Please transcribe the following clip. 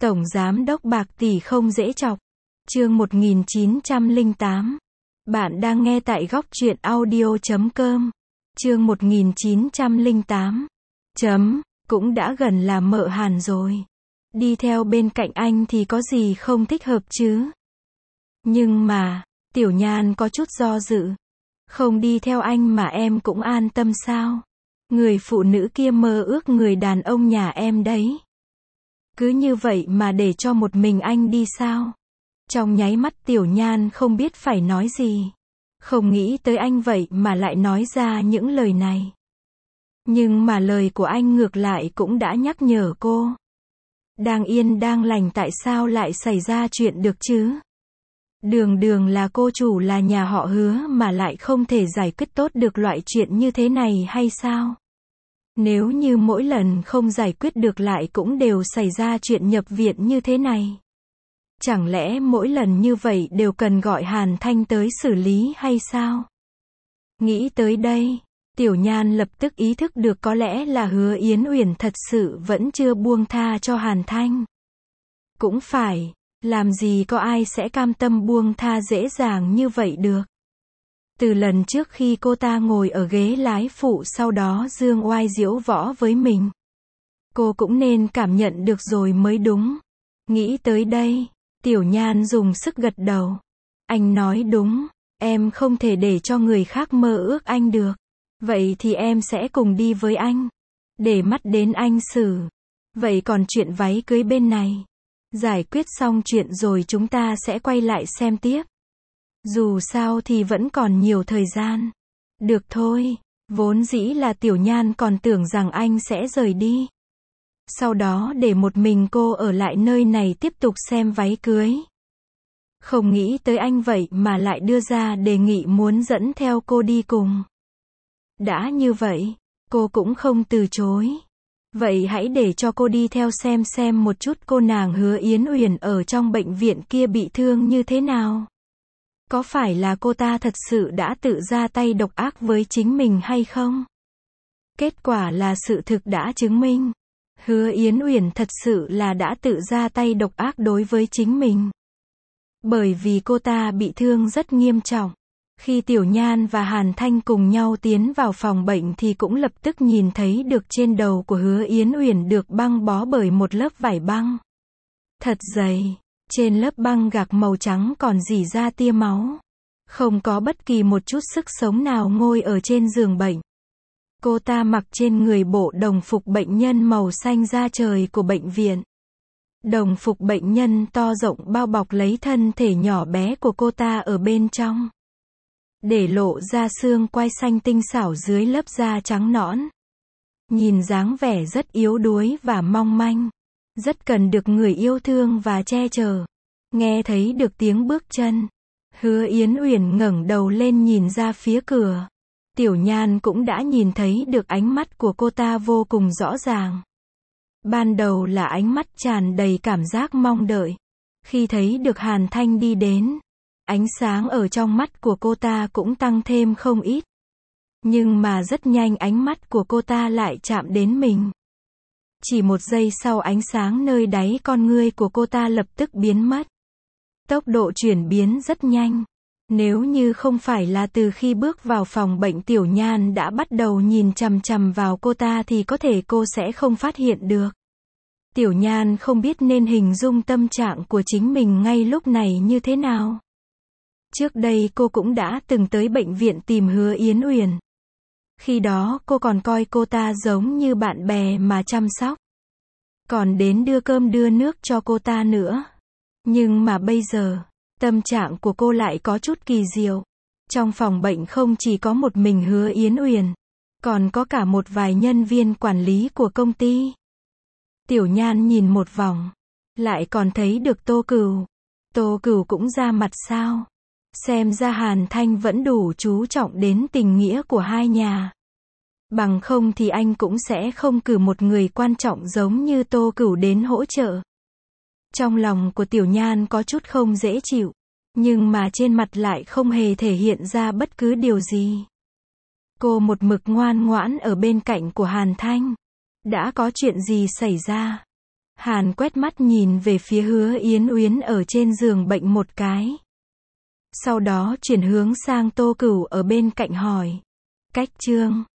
Tổng giám đốc bạc tỷ không dễ chọc. Chương 1908. Bạn đang nghe tại góc truyện audio.com. Chương 1908. Cũng đã gần là mợ Hàn rồi. Đi theo bên cạnh anh thì có gì không thích hợp chứ? Nhưng mà, Tiểu Nhan có chút do dự. Không đi theo anh mà em cũng an tâm sao? Người phụ nữ kia mơ ước người đàn ông nhà em đấy. Cứ như vậy mà để cho một mình anh đi sao? Trong nháy mắt Tiểu Nhan không biết phải nói gì. Không nghĩ tới anh vậy mà lại nói ra những lời này. Nhưng mà lời của anh ngược lại cũng đã nhắc nhở cô. Đang yên đang lành tại sao lại xảy ra chuyện được chứ? Đường đường là cô chủ là nhà họ Hứa mà lại không thể giải quyết tốt được loại chuyện như thế này hay sao? Nếu như mỗi lần không giải quyết được lại cũng đều xảy ra chuyện nhập viện như thế này. Chẳng lẽ mỗi lần như vậy đều cần gọi Hàn Thanh tới xử lý hay sao? Nghĩ tới đây, Tiểu Nhan lập tức ý thức được có lẽ là Hứa Yến Uyển thật sự vẫn chưa buông tha cho Hàn Thanh. Cũng phải, làm gì có ai sẽ cam tâm buông tha dễ dàng như vậy được. Từ lần trước khi cô ta ngồi ở ghế lái phụ sau đó dương oai diễu võ với mình. Cô cũng nên cảm nhận được rồi mới đúng. Nghĩ tới đây, Tiểu Nhan dùng sức gật đầu. Anh nói đúng, em không thể để cho người khác mơ ước anh được. Vậy thì em sẽ cùng đi với anh. Để mắt đến anh xử. Vậy còn chuyện váy cưới bên này. Giải quyết xong chuyện rồi chúng ta sẽ quay lại xem tiếp. Dù sao thì vẫn còn nhiều thời gian. Được thôi, vốn dĩ là Tiểu Nhan còn tưởng rằng anh sẽ rời đi. Sau đó để một mình cô ở lại nơi này tiếp tục xem váy cưới. Không nghĩ tới anh vậy mà lại đưa ra đề nghị muốn dẫn theo cô đi cùng. Đã như vậy, cô cũng không từ chối. Vậy hãy để cho cô đi theo xem một chút cô nàng Hứa Yến Uyển ở trong bệnh viện kia bị thương như thế nào. Có phải là cô ta thật sự đã tự ra tay độc ác với chính mình hay không? Kết quả là sự thực đã chứng minh. Hứa Yến Uyển thật sự là đã tự ra tay độc ác đối với chính mình. Bởi vì cô ta bị thương rất nghiêm trọng. Khi Tiểu Nhan và Hàn Thanh cùng nhau tiến vào phòng bệnh thì cũng lập tức nhìn thấy được trên đầu của Hứa Yến Uyển được băng bó bởi một lớp vải băng. Thật dày. Trên lớp băng gạc màu trắng còn rỉ ra tia máu. Không có bất kỳ một chút sức sống nào ngồi ở trên giường bệnh. Cô ta mặc trên người bộ đồng phục bệnh nhân màu xanh da trời của bệnh viện. Đồng phục bệnh nhân to rộng bao bọc lấy thân thể nhỏ bé của cô ta ở bên trong. Để lộ ra xương quai xanh tinh xảo dưới lớp da trắng nõn. Nhìn dáng vẻ rất yếu đuối và mong manh. Rất cần được người yêu thương và che chở. Nghe thấy được tiếng bước chân. Hứa Yến Uyển ngẩng đầu lên nhìn ra phía cửa. Tiểu Nhan cũng đã nhìn thấy được ánh mắt của cô ta vô cùng rõ ràng. Ban đầu là ánh mắt tràn đầy cảm giác mong đợi. Khi thấy được Hàn Thanh đi đến, ánh sáng ở trong mắt của cô ta cũng tăng thêm không ít. Nhưng mà rất nhanh ánh mắt của cô ta lại chạm đến mình. Chỉ một giây sau ánh sáng nơi đáy con ngươi của cô ta lập tức biến mất. Tốc độ chuyển biến rất nhanh. Nếu như không phải là từ khi bước vào phòng bệnh Tiểu Nhan đã bắt đầu nhìn chằm chằm vào cô ta thì có thể cô sẽ không phát hiện được. Tiểu Nhan không biết nên hình dung tâm trạng của chính mình ngay lúc này như thế nào. Trước đây cô cũng đã từng tới bệnh viện tìm Hứa Yến Uyển. Khi đó cô còn coi cô ta giống như bạn bè mà chăm sóc. Còn đến đưa cơm đưa nước cho cô ta nữa. Nhưng mà bây giờ, tâm trạng của cô lại có chút kỳ diệu. Trong phòng bệnh không chỉ có một mình Hứa Yến Uyển, còn có cả một vài nhân viên quản lý của công ty. Tiểu Nhan nhìn một vòng, lại còn thấy được Tô Cửu. Tô Cửu cũng ra mặt sao? Xem ra Hàn Thanh vẫn đủ chú trọng đến tình nghĩa của hai nhà. Bằng không thì anh cũng sẽ không cử một người quan trọng giống như Tô Cửu đến hỗ trợ. Trong lòng của Tiểu Nhan có chút không dễ chịu, nhưng mà trên mặt lại không hề thể hiện ra bất cứ điều gì. Cô một mực ngoan ngoãn ở bên cạnh của Hàn Thanh. Đã có chuyện gì xảy ra? Hàn quét mắt nhìn về phía Hứa Yến Uyến ở trên giường bệnh một cái. Sau đó chuyển hướng sang Tô Cửu ở bên cạnh hỏi. Cách Trương